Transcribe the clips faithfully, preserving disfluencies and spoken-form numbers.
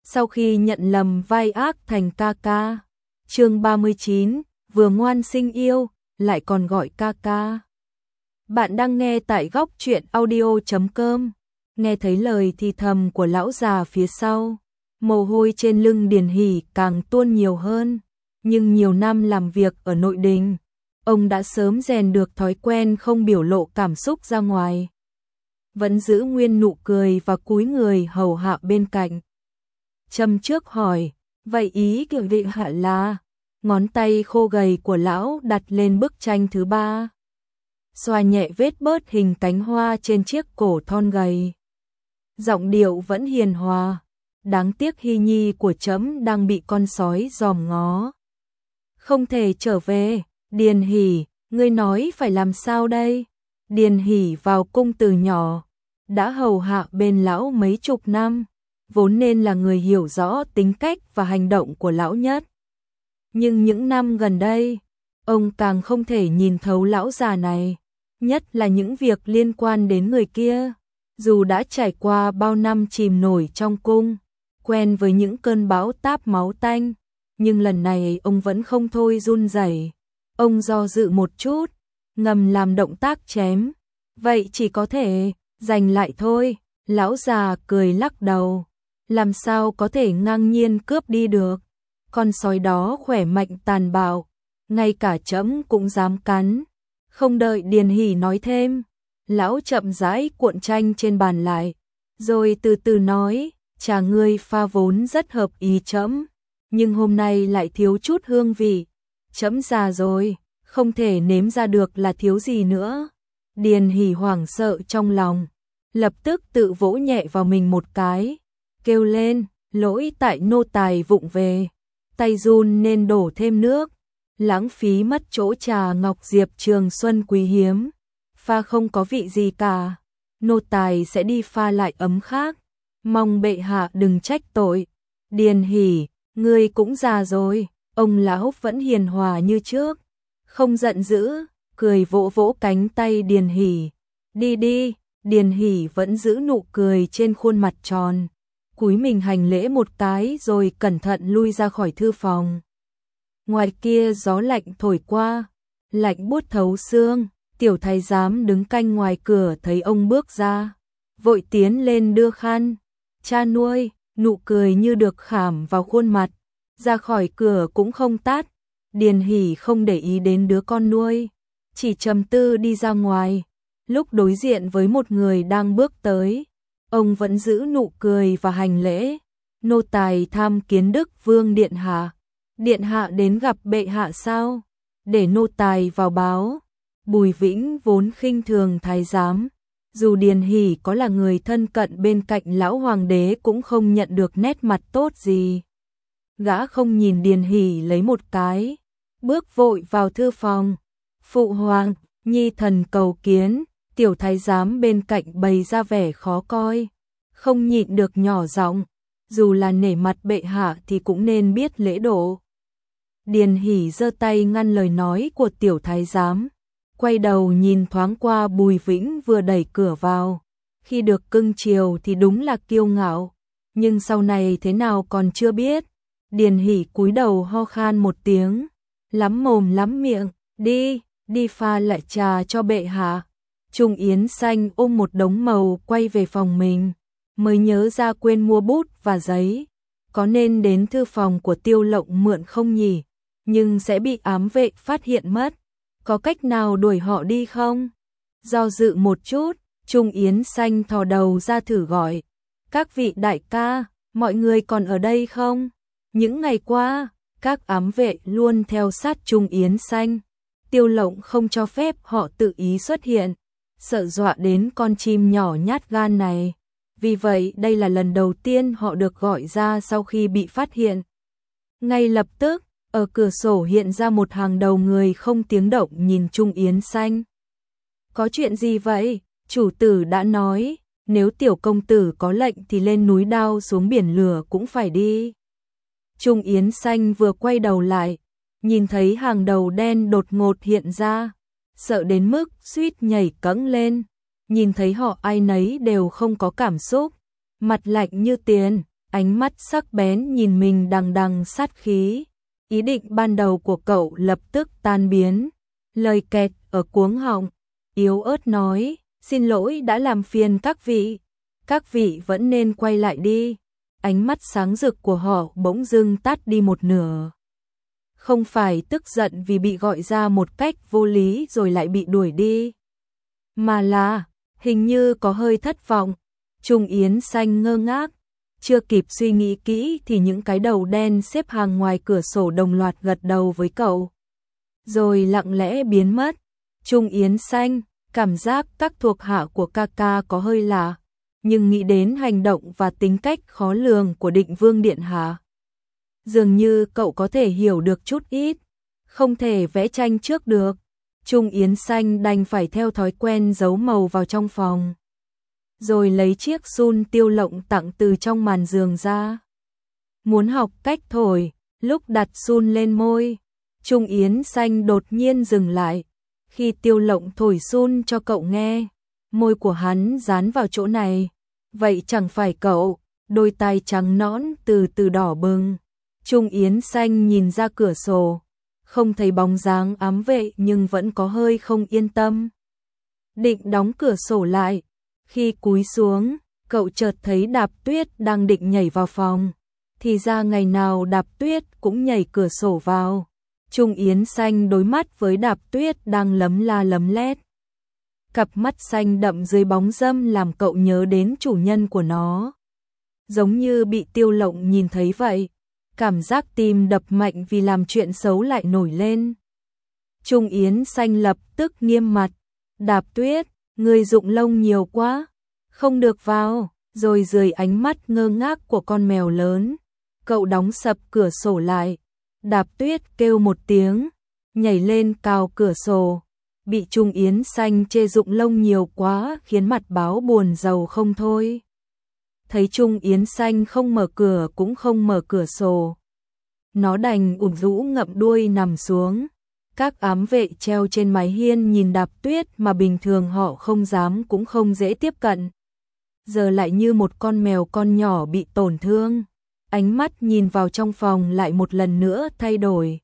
sau khi nhận lầm vai ác thành ca ca. Chương ba mươi chín, vừa ngoan sinh yêu, lại còn gọi ca ca. Bạn đang nghe tại góc truyện audio chấm com. Nghe thấy lời thì thầm của lão già phía sau, mồ hôi trên lưng Điền Hỷ càng tuôn nhiều hơn. Nhưng nhiều năm làm việc ở nội đình, ông đã sớm rèn được thói quen không biểu lộ cảm xúc ra ngoài. Vẫn giữ nguyên nụ cười và cúi người hầu hạ bên cạnh. Châm trước hỏi, vậy ý kiểu định hạ là? Ngón tay khô gầy của lão đặt lên bức tranh thứ ba, xoa nhẹ vết bớt hình cánh hoa trên chiếc cổ thon gầy. Giọng điệu vẫn hiền hòa, đáng tiếc Hy Nhi của trẫm đang bị con sói dòm ngó. Không thể trở về. Điền Hỷ, ngươi nói phải làm sao đây? Điền Hỷ vào cung từ nhỏ, đã hầu hạ bên lão mấy chục năm, vốn nên là người hiểu rõ tính cách và hành động của lão nhất. Nhưng những năm gần đây, ông càng không thể nhìn thấu lão già này, nhất là những việc liên quan đến người kia. Dù đã trải qua bao năm chìm nổi trong cung, quen với những cơn bão táp máu tanh, nhưng lần này ông vẫn không thôi run rẩy. Ông do dự một chút, ngầm làm động tác chém. Vậy chỉ có thể giành lại thôi. Lão già cười lắc đầu. Làm sao có thể ngang nhiên cướp đi được? Con sói đó khỏe mạnh tàn bạo, ngay cả trẫm cũng dám cắn. Không đợi Điền Hỷ nói thêm, lão chậm rãi cuộn tranh trên bàn lại, rồi từ từ nói, trà ngươi pha vốn rất hợp ý trẫm, nhưng hôm nay lại thiếu chút hương vị. Trẫm già rồi, không thể nếm ra được là thiếu gì nữa. Điền Hỷ hoảng sợ trong lòng, lập tức tự vỗ nhẹ vào mình một cái, kêu lên, lỗi tại nô tài vụng về, tay run nên đổ thêm nước, lãng phí mất chỗ trà ngọc diệp trường xuân quý hiếm, pha không có vị gì cả, nô tài sẽ đi pha lại ấm khác, mong bệ hạ đừng trách tội. Điền Hỷ, ngươi cũng già rồi. Ông lão vẫn hiền hòa như trước, không giận dữ, cười vỗ vỗ cánh tay Điền Hỷ. Đi đi. Điền Hỷ vẫn giữ nụ cười trên khuôn mặt tròn, cúi mình hành lễ một cái rồi cẩn thận lui ra khỏi thư phòng. Ngoài kia gió lạnh thổi qua, lạnh buốt thấu xương. Tiểu thái giám đứng canh ngoài cửa thấy ông bước ra, vội tiến lên đưa khăn. Cha nuôi, nụ cười như được khảm vào khuôn mặt. Ra khỏi cửa cũng không tắt. Điền Hỷ không để ý đến đứa con nuôi, chỉ trầm tư đi ra ngoài. Lúc đối diện với một người đang bước tới, ông vẫn giữ nụ cười và hành lễ. Nô tài tham kiến Đức Vương điện hạ. Điện hạ đến gặp bệ hạ sao? Để nô tài vào báo. Bùi Vĩnh vốn khinh thường thái giám, dù Điền Hỷ có là người thân cận bên cạnh lão hoàng đế cũng không nhận được nét mặt tốt gì. Gã không nhìn Điền Hỷ lấy một cái, bước vội vào thư phòng. Phụ hoàng, nhi thần cầu kiến. Tiểu thái giám bên cạnh bày ra vẻ khó coi, không nhịn được nhỏ giọng, dù là nể mặt bệ hạ thì cũng nên biết lễ độ. Điền Hỷ giơ tay ngăn lời nói của tiểu thái giám, quay đầu nhìn thoáng qua Bùi Vĩnh vừa đẩy cửa vào. Khi được cưng chiều thì đúng là kiêu ngạo, nhưng sau này thế nào còn chưa biết. Điền Hỷ cúi đầu ho khan một tiếng, lắm mồm lắm miệng, đi, đi pha lại trà cho bệ hạ. Trung Yến Xanh ôm một đống màu quay về phòng mình, mới nhớ ra quên mua bút và giấy. Có nên đến thư phòng của Tiêu Lộng mượn không nhỉ? Nhưng sẽ bị ám vệ phát hiện mất. Có cách nào đuổi họ đi không? Do dự một chút, Trung Yến Xanh thò đầu ra thử gọi. Các vị đại ca, mọi người còn ở đây không? Những ngày qua, các ám vệ luôn theo sát Trung Yến Xanh. Tiêu Lộng không cho phép họ tự ý xuất hiện, sợ dọa đến con chim nhỏ nhát gan này. Vì vậy đây là lần đầu tiên họ được gọi ra sau khi bị phát hiện. Ngay lập tức, ở cửa sổ hiện ra một hàng đầu người không tiếng động nhìn Trung Yến Xanh. Có chuyện gì vậy? Chủ tử đã nói, nếu tiểu công tử có lệnh thì lên núi đao xuống biển lửa cũng phải đi. Trung Yến Xanh vừa quay đầu lại, nhìn thấy hàng đầu đen đột ngột hiện ra, sợ đến mức suýt nhảy cẫng lên. Nhìn thấy họ ai nấy đều không có cảm xúc, mặt lạnh như tiền, ánh mắt sắc bén nhìn mình đằng đằng sát khí. Ý định ban đầu của cậu lập tức tan biến, lời kẹt ở cuống họng, yếu ớt nói, xin lỗi đã làm phiền các vị, các vị vẫn nên quay lại đi. Ánh mắt sáng rực của họ bỗng dưng tắt đi một nửa. Không phải tức giận vì bị gọi ra một cách vô lý rồi lại bị đuổi đi, mà là hình như có hơi thất vọng. Trung Yến Xanh ngơ ngác, chưa kịp suy nghĩ kỹ thì những cái đầu đen xếp hàng ngoài cửa sổ đồng loạt gật đầu với cậu, rồi lặng lẽ biến mất. Trung Yến Xanh cảm giác các thuộc hạ của ca ca có hơi lạ, nhưng nghĩ đến hành động và tính cách khó lường của Định Vương điện hạ, dường như cậu có thể hiểu được chút ít, không thể vẽ tranh trước được. Trung Yến Xanh đành phải theo thói quen giấu màu vào trong phòng, rồi lấy chiếc sun Tiêu Lộng tặng từ trong màn giường ra. Muốn học cách thổi, lúc đặt sun lên môi, Trung Yến Xanh đột nhiên dừng lại. Khi Tiêu Lộng thổi sun cho cậu nghe, môi của hắn dán vào chỗ này, vậy chẳng phải cậu, đôi tai trắng nõn từ từ đỏ bừng. Trung Yến Xanh nhìn ra cửa sổ, không thấy bóng dáng ám vệ nhưng vẫn có hơi không yên tâm. Định đóng cửa sổ lại, khi cúi xuống, cậu chợt thấy Đạp Tuyết đang định nhảy vào phòng, thì ra ngày nào Đạp Tuyết cũng nhảy cửa sổ vào. Trung Yến Xanh đối mắt với Đạp Tuyết đang lấm la lấm lét. Cặp mắt xanh đậm dưới bóng râm làm cậu nhớ đến chủ nhân của nó, giống như bị Tiêu Lộng nhìn thấy vậy. Cảm giác tim đập mạnh vì làm chuyện xấu lại nổi lên. Trung Yến Xanh lập tức nghiêm mặt, Đạp Tuyết, người rụng lông nhiều quá, không được vào. Rồi dưới ánh mắt ngơ ngác của con mèo lớn, cậu đóng sập cửa sổ lại. Đạp Tuyết kêu một tiếng, nhảy lên cào cửa sổ, bị Trung Yến Xanh chê rụng lông nhiều quá khiến mặt báo buồn rầu không thôi. Thấy Trung Yến Xanh không mở cửa cũng không mở cửa sổ, nó đành ủng rũ ngậm đuôi nằm xuống. Các ám vệ treo trên mái hiên nhìn Đạp Tuyết mà bình thường họ không dám cũng không dễ tiếp cận, giờ lại như một con mèo con nhỏ bị tổn thương. Ánh mắt nhìn vào trong phòng lại một lần nữa thay đổi.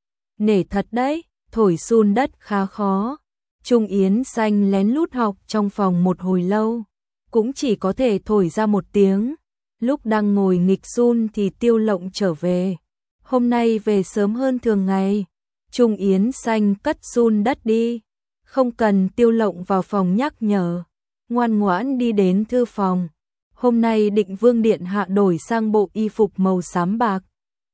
Nể thật đấy, thổi sun đất khá khó. Trung Yến Xanh lén lút học trong phòng một hồi lâu, cũng chỉ có thể thổi ra một tiếng. Lúc đang ngồi nghịch sun thì Tiêu Lộng trở về. Hôm nay về sớm hơn thường ngày. Trung Yến Xanh cất sun đất đi, không cần Tiêu Lộng vào phòng nhắc nhở, ngoan ngoãn đi đến thư phòng. Hôm nay Định Vương điện hạ đổi sang bộ y phục màu xám bạc,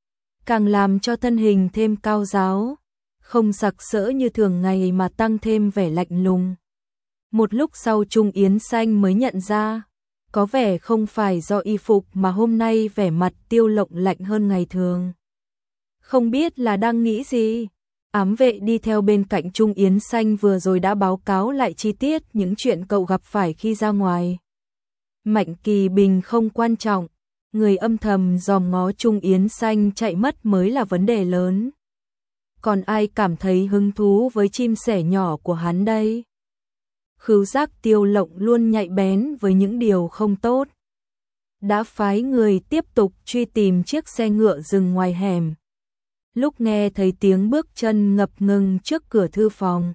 càng làm cho thân hình thêm cao ráo, không sặc sỡ như thường ngày mà tăng thêm vẻ lạnh lùng. Một lúc sau Trung Yến Xanh mới nhận ra, có vẻ không phải do y phục mà hôm nay vẻ mặt Tiêu Lộng lạnh hơn ngày thường. Không biết là đang nghĩ gì. Ám vệ đi theo bên cạnh Trung Yến Xanh vừa rồi đã báo cáo lại chi tiết những chuyện cậu gặp phải khi ra ngoài. Mạnh Kỳ Bình không quan trọng, người âm thầm dòm ngó Trung Yến Xanh chạy mất mới là vấn đề lớn. Còn ai cảm thấy hứng thú với chim sẻ nhỏ của hắn đây? Khứu giác Tiêu Lộng luôn nhạy bén với những điều không tốt, đã phái người tiếp tục truy tìm chiếc xe ngựa dừng ngoài hẻm. Lúc nghe thấy tiếng bước chân ngập ngừng trước cửa thư phòng,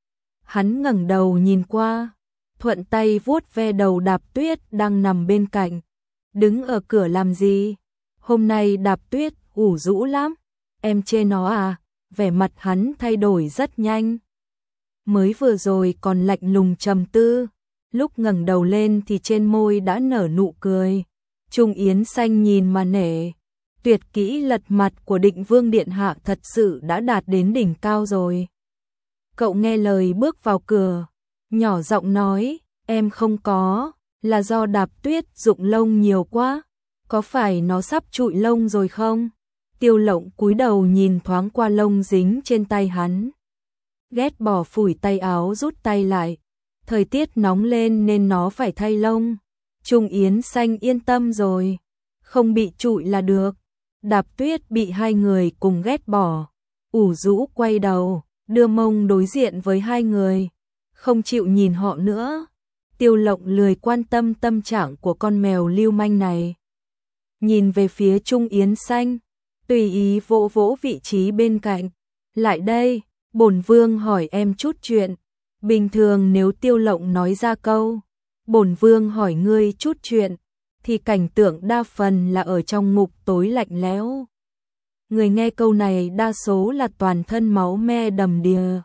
hắn ngẩng đầu nhìn qua, thuận tay vuốt ve đầu Đạp Tuyết đang nằm bên cạnh. Đứng ở cửa làm gì? Hôm nay Đạp Tuyết ủ rũ lắm, em chê nó à? Vẻ mặt hắn thay đổi rất nhanh. Mới vừa rồi còn lạnh lùng trầm tư, lúc ngẩng đầu lên thì trên môi đã nở nụ cười. Trung Yến Xanh nhìn mà nể, tuyệt kỹ lật mặt của Định Vương điện hạ thật sự đã đạt đến đỉnh cao rồi. Cậu nghe lời bước vào cửa, nhỏ giọng nói, em không có, là do Đạp Tuyết rụng lông nhiều quá, có phải nó sắp trụi lông rồi không? Tiêu Lộng cúi đầu nhìn thoáng qua lông dính trên tay hắn, ghét bỏ phủi tay áo rút tay lại. Thời tiết nóng lên nên nó phải thay lông. Trung Yến Xanh yên tâm rồi, không bị trụi là được. Đạp Tuyết bị hai người cùng ghét bỏ, ủ rũ quay đầu, đưa mông đối diện với hai người, không chịu nhìn họ nữa. Tiêu Lộng lười quan tâm tâm trạng của con mèo lưu manh này. nhìn về phía Trung Yến Xanh, tùy ý vỗ vỗ vị trí bên cạnh. Lại đây, bổn vương hỏi em chút chuyện. Bình thường nếu Tiêu Lộng nói ra câu, bổn vương hỏi ngươi chút chuyện, thì cảnh tượng đa phần là ở trong ngục tối lạnh lẽo. Người nghe câu này đa số là toàn thân máu me đầm đìa,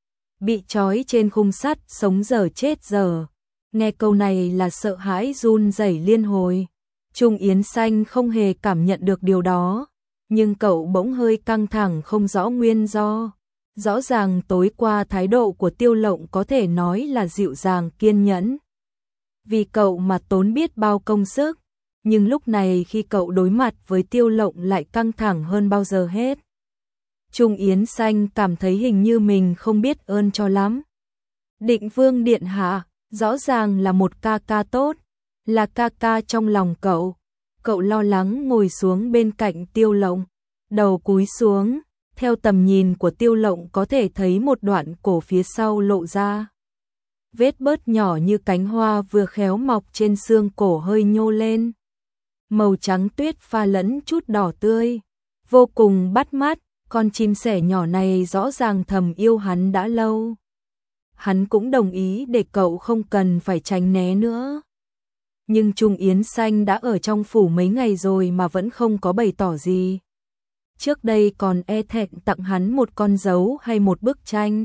bị trói trên khung sắt sống dở chết dở. Nghe câu này là sợ hãi run rẩy liên hồi. Trung Yến Xanh không hề cảm nhận được điều đó, nhưng cậu bỗng hơi căng thẳng không rõ nguyên do. Rõ ràng tối qua thái độ của Tiêu Lộng có thể nói là dịu dàng kiên nhẫn, vì cậu mà tốn biết bao công sức, nhưng lúc này khi cậu đối mặt với Tiêu Lộng lại căng thẳng hơn bao giờ hết. Trung Yến Xanh cảm thấy hình như mình không biết ơn cho lắm. Định Vương điện hạ, rõ ràng là một ca ca tốt, là ca ca trong lòng cậu. Cậu lo lắng ngồi xuống bên cạnh Tiêu Lộng, đầu cúi xuống, theo tầm nhìn của Tiêu Lộng có thể thấy một đoạn cổ phía sau lộ ra. Vết bớt nhỏ như cánh hoa vừa khéo mọc trên xương cổ hơi nhô lên. Màu trắng tuyết pha lẫn chút đỏ tươi, vô cùng bắt mắt. Con chim sẻ nhỏ này rõ ràng thầm yêu hắn đã lâu. Hắn cũng đồng ý để cậu không cần phải tránh né nữa. Nhưng Trung Yến Xanh đã ở trong phủ mấy ngày rồi mà vẫn không có bày tỏ gì. Trước đây còn e thẹn tặng hắn một con dấu hay một bức tranh.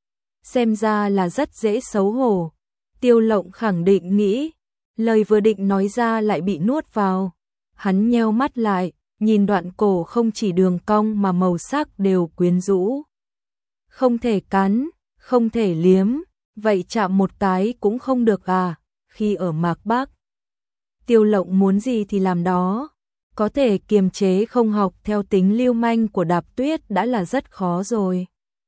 Xem ra là rất dễ xấu hổ. Tiêu Lộng khẳng định nghĩ, lời vừa định nói ra lại bị nuốt vào. Hắn nheo mắt lại, nhìn đoạn cổ không chỉ đường cong mà màu sắc đều quyến rũ. Không thể cắn, không thể liếm, vậy chạm một cái cũng không được à? Khi ở Mạc Bắc, Tiêu Lộng muốn gì thì làm đó. Có thể kiềm chế không học theo tính lưu manh của Đạp Tuyết đã là rất khó rồi.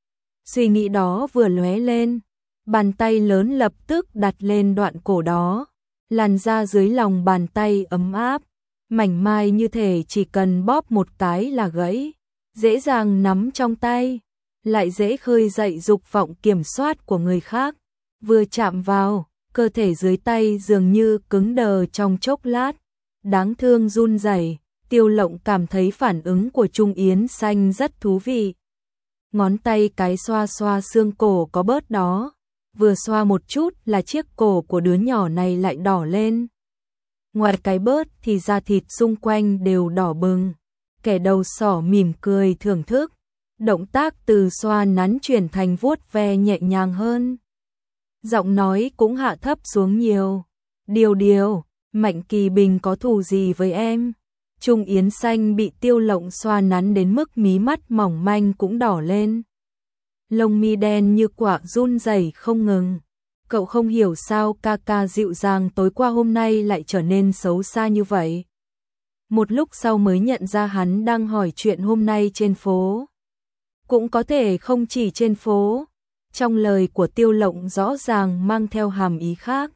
Suy nghĩ đó vừa lóe lên, bàn tay lớn lập tức đặt lên đoạn cổ đó. Làn da dưới lòng bàn tay ấm áp, mảnh mai như thể chỉ cần bóp một cái là gãy, dễ dàng nắm trong tay, lại dễ khơi dậy dục vọng kiểm soát của người khác. Vừa chạm vào, cơ thể dưới tay dường như cứng đờ trong chốc lát, đáng thương run rẩy. Tiêu Lộng cảm thấy phản ứng của Trung Yến Xanh rất thú vị. Ngón tay cái xoa xoa xương cổ có bớt đó, vừa xoa một chút là chiếc cổ của đứa nhỏ này lại đỏ lên. Ngoài cái bớt thì da thịt xung quanh đều đỏ bừng. Kẻ đầu sỏ mỉm cười thưởng thức. Động tác từ xoa nắn chuyển thành vuốt ve nhẹ nhàng hơn. Giọng nói cũng hạ thấp xuống nhiều. Điều điều, Mạnh Kỳ Bình có thù gì với em? Trung Yến Xanh bị Tiêu Lộng xoa nắn đến mức mí mắt mỏng manh cũng đỏ lên. Lông mi đen như quả run rẩy không ngừng. Cậu không hiểu sao ca ca dịu dàng tối qua hôm nay lại trở nên xấu xa như vậy. Một lúc sau mới nhận ra hắn đang hỏi chuyện hôm nay trên phố. Cũng có thể không chỉ trên phố. Trong lời của Tiêu Lộng rõ ràng mang theo hàm ý khác.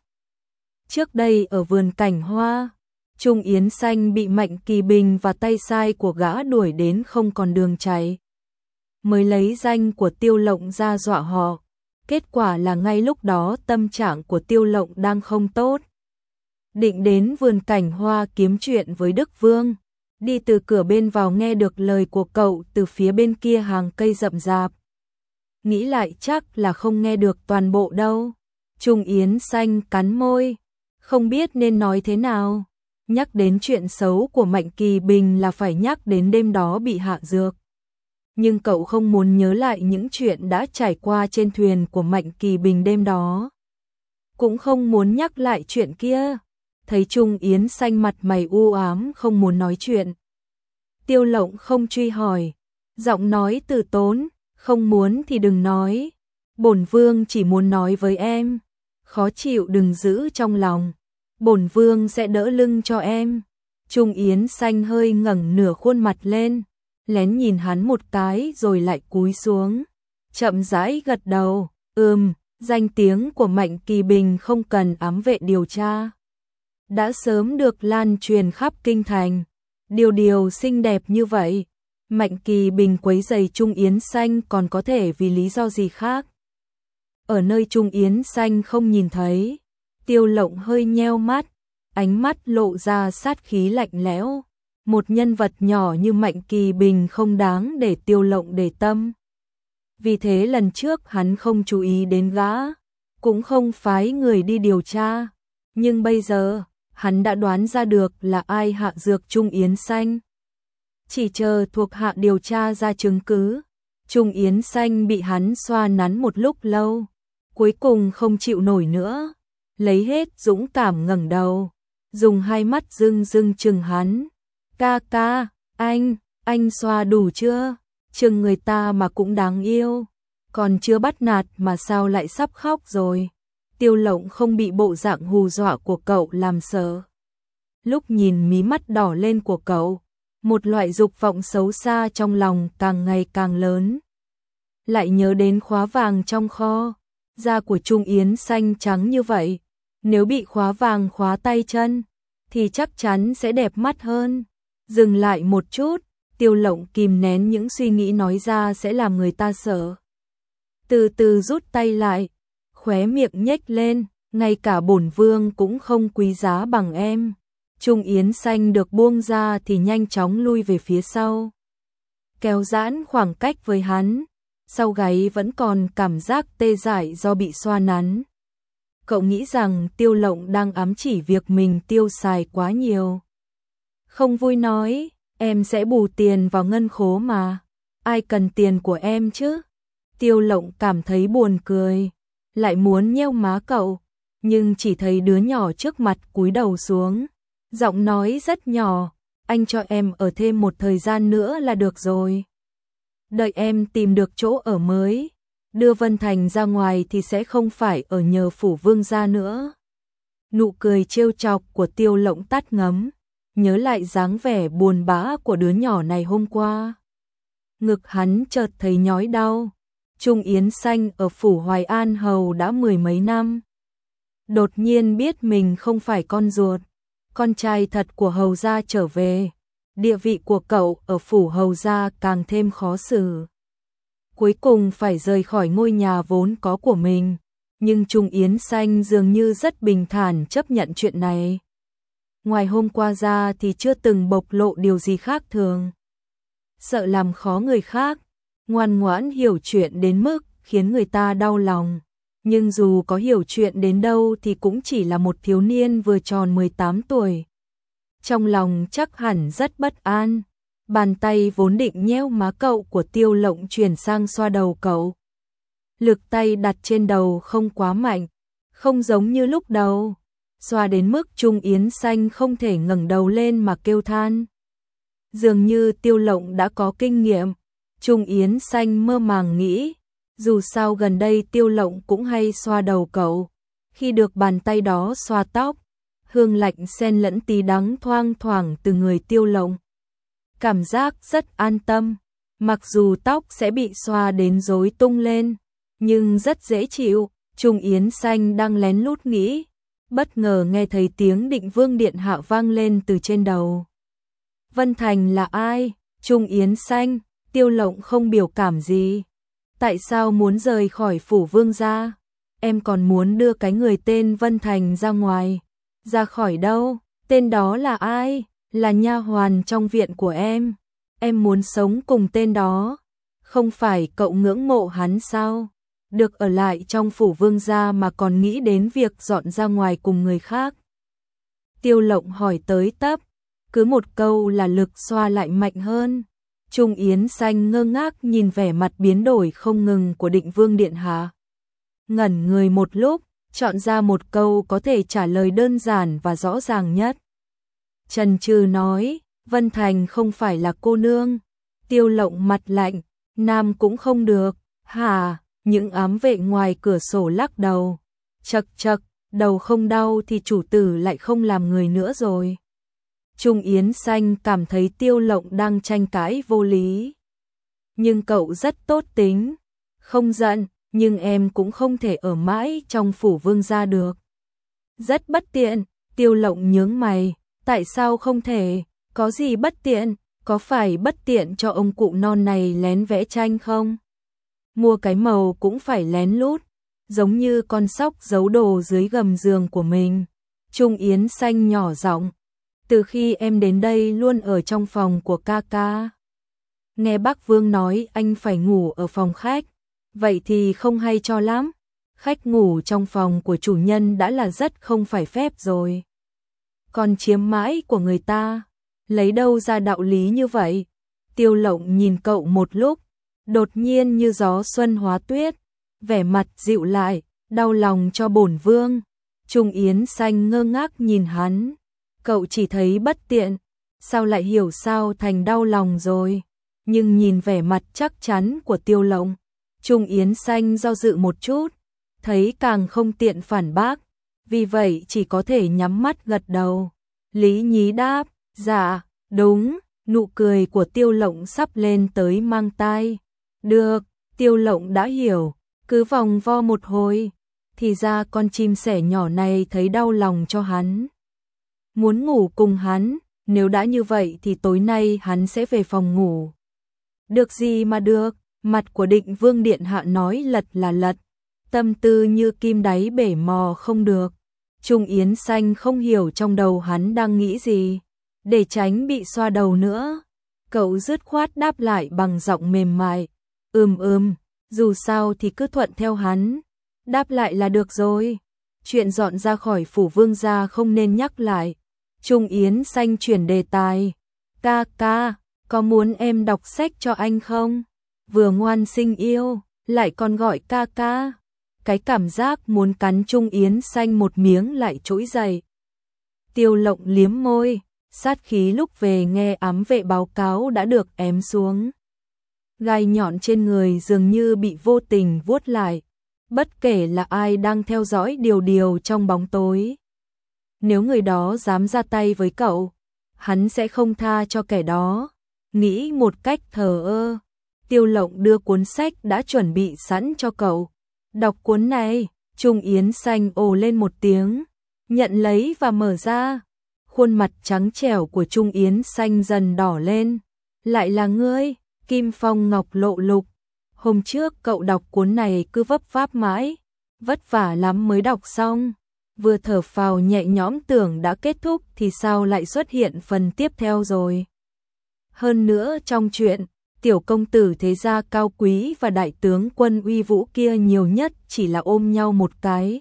Trước đây ở vườn cảnh hoa, Trung Yến Xanh bị Mạnh Kỳ Bình và tay sai của gã đuổi đến không còn đường chạy. Mới lấy danh của Tiêu Lộng ra dọa họ. Kết quả là ngay lúc đó tâm trạng của Tiêu Lộng đang không tốt. Định đến vườn cảnh hoa kiếm chuyện với Đức Vương. Đi từ cửa bên vào nghe được lời của cậu từ phía bên kia hàng cây rậm rạp. Nghĩ lại chắc là không nghe được toàn bộ đâu. Trung Yến Xanh cắn môi, không biết nên nói thế nào. Nhắc đến chuyện xấu của Mạnh Kỳ Bình là phải nhắc đến đêm đó bị hạ dược. Nhưng cậu không muốn nhớ lại những chuyện đã trải qua trên thuyền của Mạnh Kỳ Bình đêm đó. Cũng không muốn nhắc lại chuyện kia. Thấy Trung Yến Xanh mặt mày u ám không muốn nói chuyện. Tiêu Lộng không truy hỏi, giọng nói từ tốn, không muốn thì đừng nói. Bổn vương chỉ muốn nói với em, khó chịu đừng giữ trong lòng. Bổn vương sẽ đỡ lưng cho em. Trung Yến Xanh hơi ngẩng nửa khuôn mặt lên, lén nhìn hắn một cái rồi lại cúi xuống, chậm rãi gật đầu. Ừm, danh tiếng của Mạnh Kỳ Bình không cần ám vệ điều tra, đã sớm được lan truyền khắp kinh thành. Điều điều xinh đẹp như vậy, Mạnh Kỳ Bình quấy rầy Trung Yến Xanh còn có thể vì lý do gì khác. Ở nơi Trung Yến Xanh không nhìn thấy, Tiêu Lộng hơi nheo mắt, ánh mắt lộ ra sát khí lạnh lẽo. Một nhân vật nhỏ như Mạnh Kỳ Bình không đáng để Tiêu Lộng để tâm. Vì thế lần trước hắn không chú ý đến gã, cũng không phái người đi điều tra. Nhưng bây giờ, hắn đã đoán ra được là ai hạ dược Trung Yến Xanh. Chỉ chờ thuộc hạ điều tra ra chứng cứ, Trung Yến Xanh bị hắn xoa nắn một lúc lâu, cuối cùng không chịu nổi nữa, lấy hết dũng cảm ngẩng đầu, dùng hai mắt rưng rưng chừng hắn. Ca ca, anh, anh xoa đủ chưa? Chừng người ta mà cũng đáng yêu, còn chưa bắt nạt mà sao lại sắp khóc rồi. Tiêu Lộng không bị bộ dạng hù dọa của cậu làm sợ. Lúc nhìn mí mắt đỏ lên của cậu, một loại dục vọng xấu xa trong lòng càng ngày càng lớn. Lại nhớ đến khóa vàng trong kho, da của Trung Yến Xanh trắng như vậy, nếu bị khóa vàng khóa tay chân, thì chắc chắn sẽ đẹp mắt hơn. Dừng lại một chút, Tiêu Lộng kìm nén những suy nghĩ nói ra sẽ làm người ta sợ. Từ từ rút tay lại, khóe miệng nhếch lên, ngay cả bổn vương cũng không quý giá bằng em. Trung Yến Xanh được buông ra thì nhanh chóng lui về phía sau, kéo giãn khoảng cách với hắn, sau gáy vẫn còn cảm giác tê dại do bị xoa nắn. Cậu nghĩ rằng Tiêu Lộng đang ám chỉ việc mình tiêu xài quá nhiều. Không vui nói, em sẽ bù tiền vào ngân khố mà, ai cần tiền của em chứ? Tiêu Lộng cảm thấy buồn cười, lại muốn nheo má cậu, nhưng chỉ thấy đứa nhỏ trước mặt cúi đầu xuống, giọng nói rất nhỏ, anh cho em ở thêm một thời gian nữa là được rồi. Đợi em tìm được chỗ ở mới, đưa Vân Thành ra ngoài thì sẽ không phải ở nhờ phủ vương gia nữa. Nụ cười trêu chọc của Tiêu Lộng tắt ngấm, nhớ lại dáng vẻ buồn bã của đứa nhỏ này hôm qua. Ngực hắn chợt thấy nhói đau. Trung Yến Xanh ở phủ Hoài An hầu đã mười mấy năm. Đột nhiên biết mình không phải con ruột, con trai thật của hầu gia trở về, địa vị của cậu ở phủ hầu gia càng thêm khó xử. Cuối cùng phải rời khỏi ngôi nhà vốn có của mình, nhưng Trung Yến Xanh dường như rất bình thản chấp nhận chuyện này. Ngoài hôm qua ra thì chưa từng bộc lộ điều gì khác thường. Sợ làm khó người khác, ngoan ngoãn hiểu chuyện đến mức khiến người ta đau lòng. Nhưng dù có hiểu chuyện đến đâu thì cũng chỉ là một thiếu niên vừa tròn mười tám tuổi. Trong lòng chắc hẳn rất bất an. Bàn tay vốn định nhéo má cậu của Tiêu Lộng chuyển sang xoa đầu cậu. Lực tay đặt trên đầu không quá mạnh, không giống như lúc đầu. Xoa đến mức Trung Yến Xanh không thể ngẩng đầu lên mà kêu than. Dường như Tiêu Lộng đã có kinh nghiệm. Trung Yến Xanh mơ màng nghĩ, dù sao gần đây Tiêu Lộng cũng hay xoa đầu cậu. Khi được bàn tay đó xoa tóc, hương lạnh xen lẫn tí đắng thoang thoảng từ người Tiêu Lộng. Cảm giác rất an tâm, mặc dù tóc sẽ bị xoa đến rối tung lên, nhưng rất dễ chịu. Trung Yến Xanh đang lén lút nghĩ, bất ngờ nghe thấy tiếng Định Vương điện hạ vang lên từ trên đầu. Vân Thành là ai? Trung Yến Xanh. Tiêu Lộng không biểu cảm gì. Tại sao muốn rời khỏi phủ vương gia? Em còn muốn đưa cái người tên Vân Thành ra ngoài. Ra khỏi đâu? Tên đó là ai? Là nha hoàn trong viện của em. Em muốn sống cùng tên đó. Không phải cậu ngưỡng mộ hắn sao? Được ở lại trong phủ vương gia mà còn nghĩ đến việc dọn ra ngoài cùng người khác. Tiêu Lộng hỏi tới tấp, cứ một câu là lực xoa lại mạnh hơn. Trung Yến Xanh ngơ ngác nhìn vẻ mặt biến đổi không ngừng của Định Vương điện hạ. Ngẩn người một lúc, chọn ra một câu có thể trả lời đơn giản và rõ ràng nhất. Chần chừ nói, Vân Thành không phải là cô nương. Tiêu Lộng mặt lạnh, nam cũng không được. Hả? Những ám vệ ngoài cửa sổ lắc đầu. Chậc chậc, đầu không đau thì chủ tử lại không làm người nữa rồi. Trung Yến Xanh cảm thấy Tiêu Lộng đang tranh cãi vô lý. Nhưng cậu rất tốt tính, không giận, nhưng em cũng không thể ở mãi trong phủ vương gia được. Rất bất tiện. Tiêu Lộng nhướng mày, tại sao không thể? Có gì bất tiện? Có phải bất tiện cho ông cụ non này lén vẽ tranh không? Mua cái màu cũng phải lén lút, giống như con sóc giấu đồ dưới gầm giường của mình. Trung Yến Xanh nhỏ giọng, từ khi em đến đây luôn ở trong phòng của ca ca. Nghe bác Vương nói anh phải ngủ ở phòng khách, vậy thì không hay cho lắm. Khách ngủ trong phòng của chủ nhân đã là rất không phải phép rồi. Còn chiếm mãi của người ta, lấy đâu ra đạo lý như vậy? Tiêu Lộng nhìn cậu một lúc, đột nhiên như gió xuân hóa tuyết, vẻ mặt dịu lại, đau lòng cho bổn vương. Trung Yến Xanh ngơ ngác nhìn hắn, cậu chỉ thấy bất tiện, sao lại hiểu sao thành đau lòng rồi. Nhưng nhìn vẻ mặt chắc chắn của Tiêu Lộng, Trung Yến Xanh do dự một chút, thấy càng không tiện phản bác, vì vậy chỉ có thể nhắm mắt gật đầu. Lý Nhí đáp, dạ, đúng, nụ cười của Tiêu Lộng sắp lên tới mang tai. Được, Tiêu Lộng đã hiểu, cứ vòng vo một hồi, thì ra con chim sẻ nhỏ này thấy đau lòng cho hắn. Muốn ngủ cùng hắn, nếu đã như vậy thì tối nay hắn sẽ về phòng ngủ. Được gì mà được, mặt của Định Vương điện hạ nói lật là lật, tâm tư như kim đáy bể mò không được. Trung Yến Xanh không hiểu trong đầu hắn đang nghĩ gì, để tránh bị xoa đầu nữa, cậu dứt khoát đáp lại bằng giọng mềm mại, ừm ừm, dù sao thì cứ thuận theo hắn, đáp lại là được rồi. Chuyện dọn ra khỏi phủ vương gia không nên nhắc lại. Trung Yến Xanh chuyển đề tài, ca ca, có muốn em đọc sách cho anh không? Vừa ngoan xinh yêu, lại còn gọi ca ca. Cái cảm giác muốn cắn Trung Yến Xanh một miếng lại trỗi dậy. Tiêu Lộng liếm môi, sát khí lúc về nghe ám vệ báo cáo đã được ém xuống. Gai nhọn trên người dường như bị vô tình vuốt lại, bất kể là ai đang theo dõi điều điều trong bóng tối. Nếu người đó dám ra tay với cậu, hắn sẽ không tha cho kẻ đó. Nghĩ một cách thờ ơ, Tiêu Lộng đưa cuốn sách đã chuẩn bị sẵn cho cậu. Đọc cuốn này. Trung Yến Xanh ồ lên một tiếng, nhận lấy và mở ra. Khuôn mặt trắng trẻo của Trung Yến Xanh dần đỏ lên. Lại là ngươi, Kim Phong Ngọc Lộ Lục. Hôm trước cậu đọc cuốn này cứ vấp váp mãi, vất vả lắm mới đọc xong. Vừa thở phào nhẹ nhõm tưởng đã kết thúc thì sao lại xuất hiện phần tiếp theo rồi. Hơn nữa trong chuyện, tiểu công tử thế gia cao quý và đại tướng quân uy vũ kia nhiều nhất chỉ là ôm nhau một cái.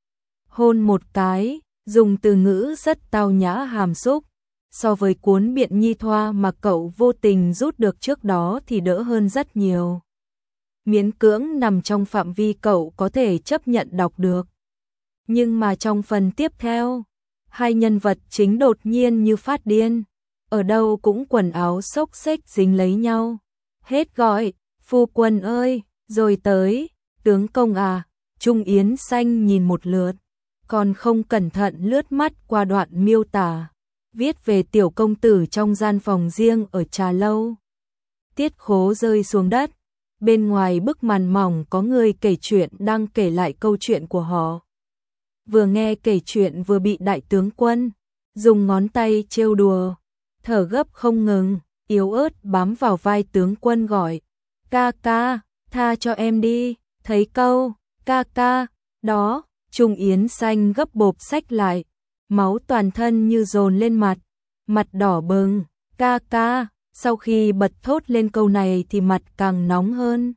Hôn một cái, dùng từ ngữ rất tao nhã hàm xúc. So với cuốn Biện Nhi Thoa mà cậu vô tình rút được trước đó thì đỡ hơn rất nhiều. Miễn cưỡng nằm trong phạm vi cậu có thể chấp nhận đọc được. Nhưng mà trong phần tiếp theo, hai nhân vật chính đột nhiên như phát điên. Ở đâu cũng quần áo xốc xếch dính lấy nhau. Hết gọi, phu quân ơi, rồi tới, tướng công à. Trung Yến Xanh nhìn một lượt, còn không cẩn thận lướt mắt qua đoạn miêu tả, viết về tiểu công tử trong gian phòng riêng ở trà lâu. Tiết Khố rơi xuống đất, bên ngoài bức màn mỏng có người kể chuyện đang kể lại câu chuyện của họ. Vừa nghe kể chuyện vừa bị đại tướng quân dùng ngón tay trêu đùa, thở gấp không ngừng, yếu ớt bám vào vai tướng quân gọi, ca ca, tha cho em đi. Thấy câu, ca ca, đó, Trung Yến Xanh gấp bộp sách lại, máu toàn thân như dồn lên mặt, mặt đỏ bừng, ca ca, sau khi bật thốt lên câu này thì mặt càng nóng hơn.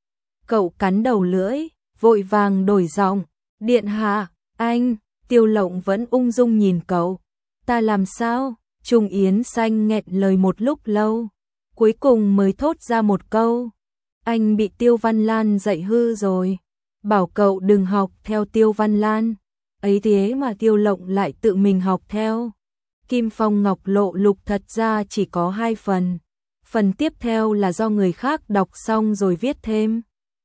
Cậu cắn đầu lưỡi, vội vàng đổi giọng, điện hạ, anh. Tiêu Lộng vẫn ung dung nhìn cậu, ta làm sao? Trung Yến Xanh nghẹn lời một lúc lâu, cuối cùng mới thốt ra một câu, anh bị Tiêu Văn Lan dạy hư rồi, bảo cậu đừng học theo Tiêu Văn Lan. Ấy thế mà Tiêu Lộng lại tự mình học theo. Kim Phong Ngọc Lộ Lục thật ra chỉ có hai phần, phần tiếp theo là do người khác đọc xong rồi viết thêm.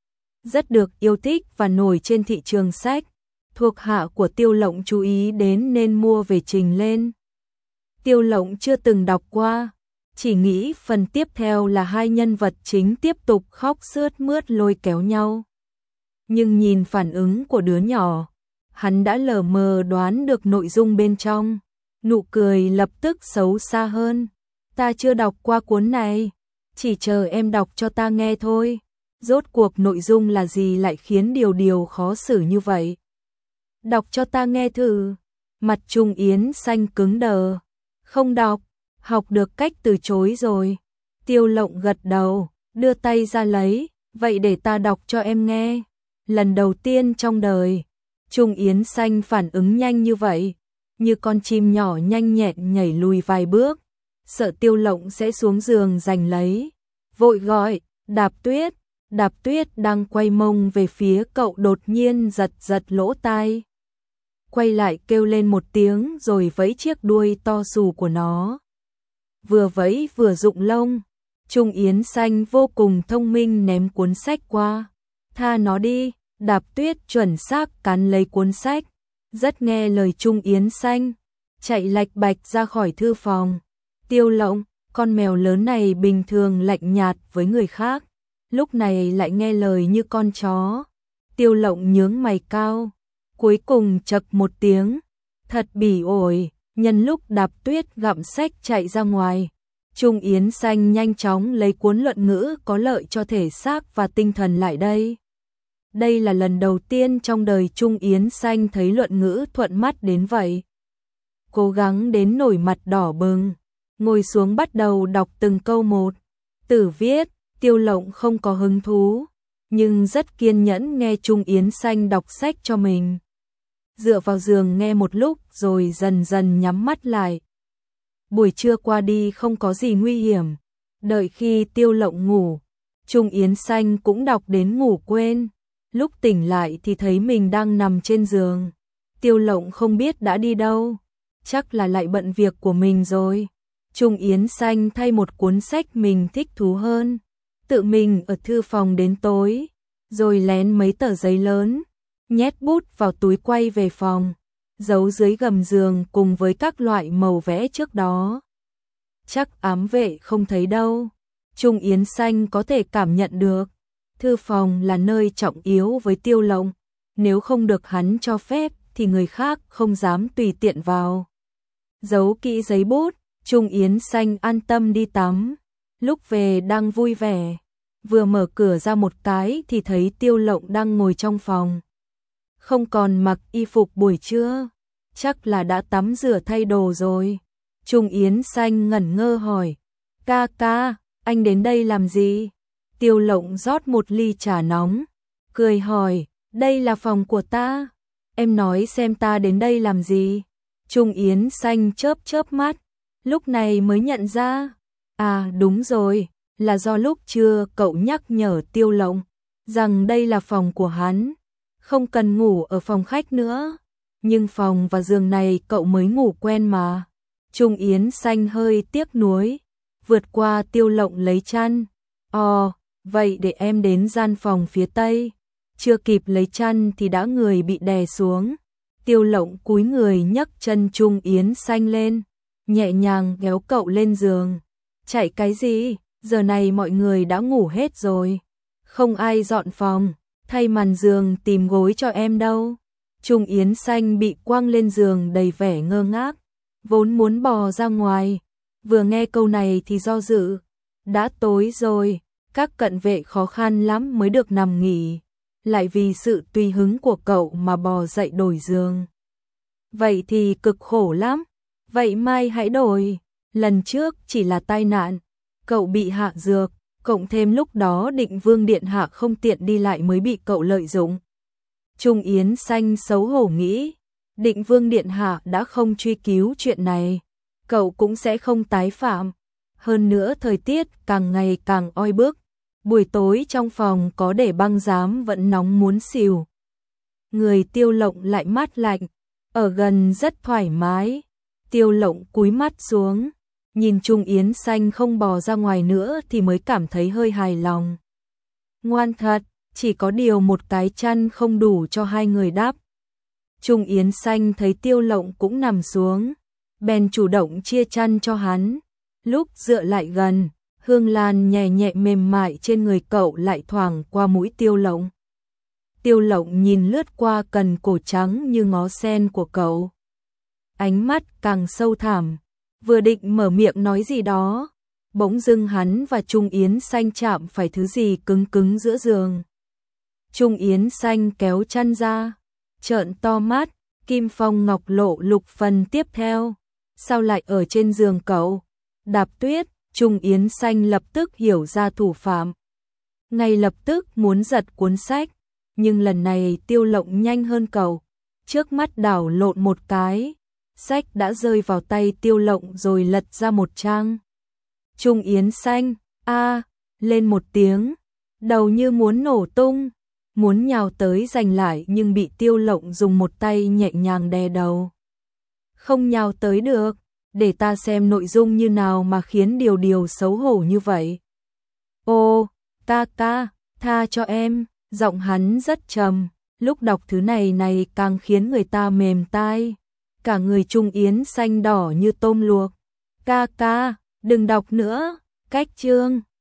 Rất được yêu thích và nổi trên thị trường sách, thuộc hạ của Tiêu Lộng chú ý đến nên mua về trình lên. Tiêu Lộng chưa từng đọc qua, chỉ nghĩ phần tiếp theo là hai nhân vật chính tiếp tục khóc sướt mướt lôi kéo nhau. Nhưng nhìn phản ứng của đứa nhỏ, hắn đã lờ mờ đoán được nội dung bên trong, nụ cười lập tức xấu xa hơn. Ta chưa đọc qua cuốn này, chỉ chờ em đọc cho ta nghe thôi. Rốt cuộc nội dung là gì lại khiến điều điều khó xử như vậy? Đọc cho ta nghe thử. Mặt Trung Yến Xanh cứng đờ. Không đọc, học được cách từ chối rồi. Tiêu Lộng gật đầu, đưa tay ra lấy, vậy để ta đọc cho em nghe. Lần đầu tiên trong đời, Trung Yến Xanh phản ứng nhanh như vậy, như con chim nhỏ nhanh nhẹn nhảy lùi vài bước, sợ Tiêu Lộng sẽ xuống giường giành lấy. Vội gọi, Đạp Tuyết. Đạp Tuyết đang quay mông về phía cậu đột nhiên giật giật lỗ tai. Quay lại kêu lên một tiếng rồi vẫy chiếc đuôi to xù của nó. Vừa vẫy vừa rụng lông, Trung Yến Xanh vô cùng thông minh ném cuốn sách qua. Tha nó đi. Đạp Tuyết chuẩn xác cắn lấy cuốn sách, rất nghe lời Trung Yến Xanh, chạy lạch bạch ra khỏi thư phòng. Tiêu Lộng, con mèo lớn này bình thường lạnh nhạt với người khác, lúc này lại nghe lời như con chó. Tiêu Lộng nhướng mày cao, cuối cùng chậc một tiếng, thật bỉ ổi. Nhân lúc Đạp Tuyết gặm sách chạy ra ngoài, Trung Yến Xanh nhanh chóng lấy cuốn luận ngữ có lợi cho thể xác và tinh thần lại đây. Đây là lần đầu tiên trong đời Trung Yến Xanh thấy luận ngữ thuận mắt đến vậy. Cố gắng đến nổi mặt đỏ bừng, ngồi xuống bắt đầu đọc từng câu một. Tử viết, Tiêu Lộng không có hứng thú, nhưng rất kiên nhẫn nghe Trung Yến Xanh đọc sách cho mình. Dựa vào giường nghe một lúc rồi dần dần nhắm mắt lại. Buổi trưa qua đi không có gì nguy hiểm. Đợi khi Tiêu Lộng ngủ, Trung Yến Xanh cũng đọc đến ngủ quên. Lúc tỉnh lại thì thấy mình đang nằm trên giường. Tiêu Lộng không biết đã đi đâu, chắc là lại bận việc của mình rồi. Trung Yến Xanh thay một cuốn sách mình thích thú hơn, tự mình ở thư phòng đến tối, rồi lén mấy tờ giấy lớn, nhét bút vào túi quay về phòng, giấu dưới gầm giường cùng với các loại màu vẽ trước đó. Chắc ám vệ không thấy đâu. Trung Yến Xanh có thể cảm nhận được. Thư phòng là nơi trọng yếu với Tiêu Lộng, nếu không được hắn cho phép thì người khác không dám tùy tiện vào. Giấu kỹ giấy bút, Trung Yến Xanh an tâm đi tắm. Lúc về đang vui vẻ, vừa mở cửa ra một cái thì thấy Tiêu Lộng đang ngồi trong phòng. Không còn mặc y phục buổi trưa, chắc là đã tắm rửa thay đồ rồi. Trung Yến Xanh ngẩn ngơ hỏi, ca ca, anh đến đây làm gì? Tiêu Lộng rót một ly trà nóng, cười hỏi, đây là phòng của ta, em nói xem ta đến đây làm gì? Trung Yến Xanh chớp chớp mắt, lúc này mới nhận ra, à đúng rồi, là do lúc trưa cậu nhắc nhở Tiêu Lộng rằng đây là phòng của hắn, không cần ngủ ở phòng khách nữa, nhưng phòng và giường này cậu mới ngủ quen mà. Trung Yến Xanh hơi tiếc nuối, vượt qua Tiêu Lộng lấy chăn, ồ, vậy để em đến gian phòng phía tây. Chưa kịp lấy chăn thì đã người bị đè xuống. Tiêu Lộng cúi người nhấc chân Trung Yến Xanh lên, nhẹ nhàng kéo cậu lên giường. Chạy cái gì, giờ này mọi người đã ngủ hết rồi. Không ai dọn phòng, thay màn giường tìm gối cho em đâu. Trung Yến Xanh bị quăng lên giường đầy vẻ ngơ ngác, vốn muốn bò ra ngoài. Vừa nghe câu này thì do dự. Đã tối rồi, các cận vệ khó khăn lắm mới được nằm nghỉ, lại vì sự tùy hứng của cậu mà bò dậy đổi giường. Vậy thì cực khổ lắm, vậy mai hãy đổi, lần trước chỉ là tai nạn, cậu bị hạ dược, cộng thêm lúc đó Định Vương điện hạ không tiện đi lại mới bị cậu lợi dụng. Trung Yến Xanh xấu hổ nghĩ, Định Vương điện hạ đã không truy cứu chuyện này, cậu cũng sẽ không tái phạm. Hơn nữa thời tiết càng ngày càng oi bức, buổi tối trong phòng có để băng giám vẫn nóng muốn xỉu. Người Tiêu Lộng lại mát lạnh, ở gần rất thoải mái. Tiêu Lộng cúi mắt xuống, nhìn Trung Yến Xanh không bò ra ngoài nữa thì mới cảm thấy hơi hài lòng. Ngoan thật, chỉ có điều một cái chăn không đủ cho hai người đắp. Trung Yến Xanh thấy Tiêu Lộng cũng nằm xuống, bèn chủ động chia chăn cho hắn. Lúc dựa lại gần, hương lan nhẹ nhẹ mềm mại trên người cậu lại thoảng qua mũi Tiêu Lộng. Tiêu Lộng nhìn lướt qua cần cổ trắng như ngó sen của cậu. Ánh mắt càng sâu thẳm, vừa định mở miệng nói gì đó, bỗng dưng hắn và Trung Yến Xanh chạm phải thứ gì cứng cứng giữa giường. Trung Yến Xanh kéo chăn ra, trợn to mắt, Kim Phong Ngọc Lộ lục phần tiếp theo. Sao lại ở trên giường cậu? Đạp Tuyết, Trung Yến Xanh lập tức hiểu ra thủ phạm. Ngay lập tức muốn giật cuốn sách, nhưng lần này Tiêu Lộng nhanh hơn cậu. Trước mắt đảo lộn một cái, sách đã rơi vào tay Tiêu Lộng rồi lật ra một trang. Trung Yến Xanh, a, lên một tiếng, đầu như muốn nổ tung, muốn nhào tới giành lại nhưng bị Tiêu Lộng dùng một tay nhẹ nhàng đè đầu. Không nhào tới được, để ta xem nội dung như nào mà khiến Điều Điều xấu hổ như vậy. Ô, ca ca, tha cho em, giọng hắn rất trầm, lúc đọc thứ này này càng khiến người ta mềm tai. Cả người Trung Yến Xanh đỏ như tôm luộc. Ca ca, đừng đọc nữa, cách chương.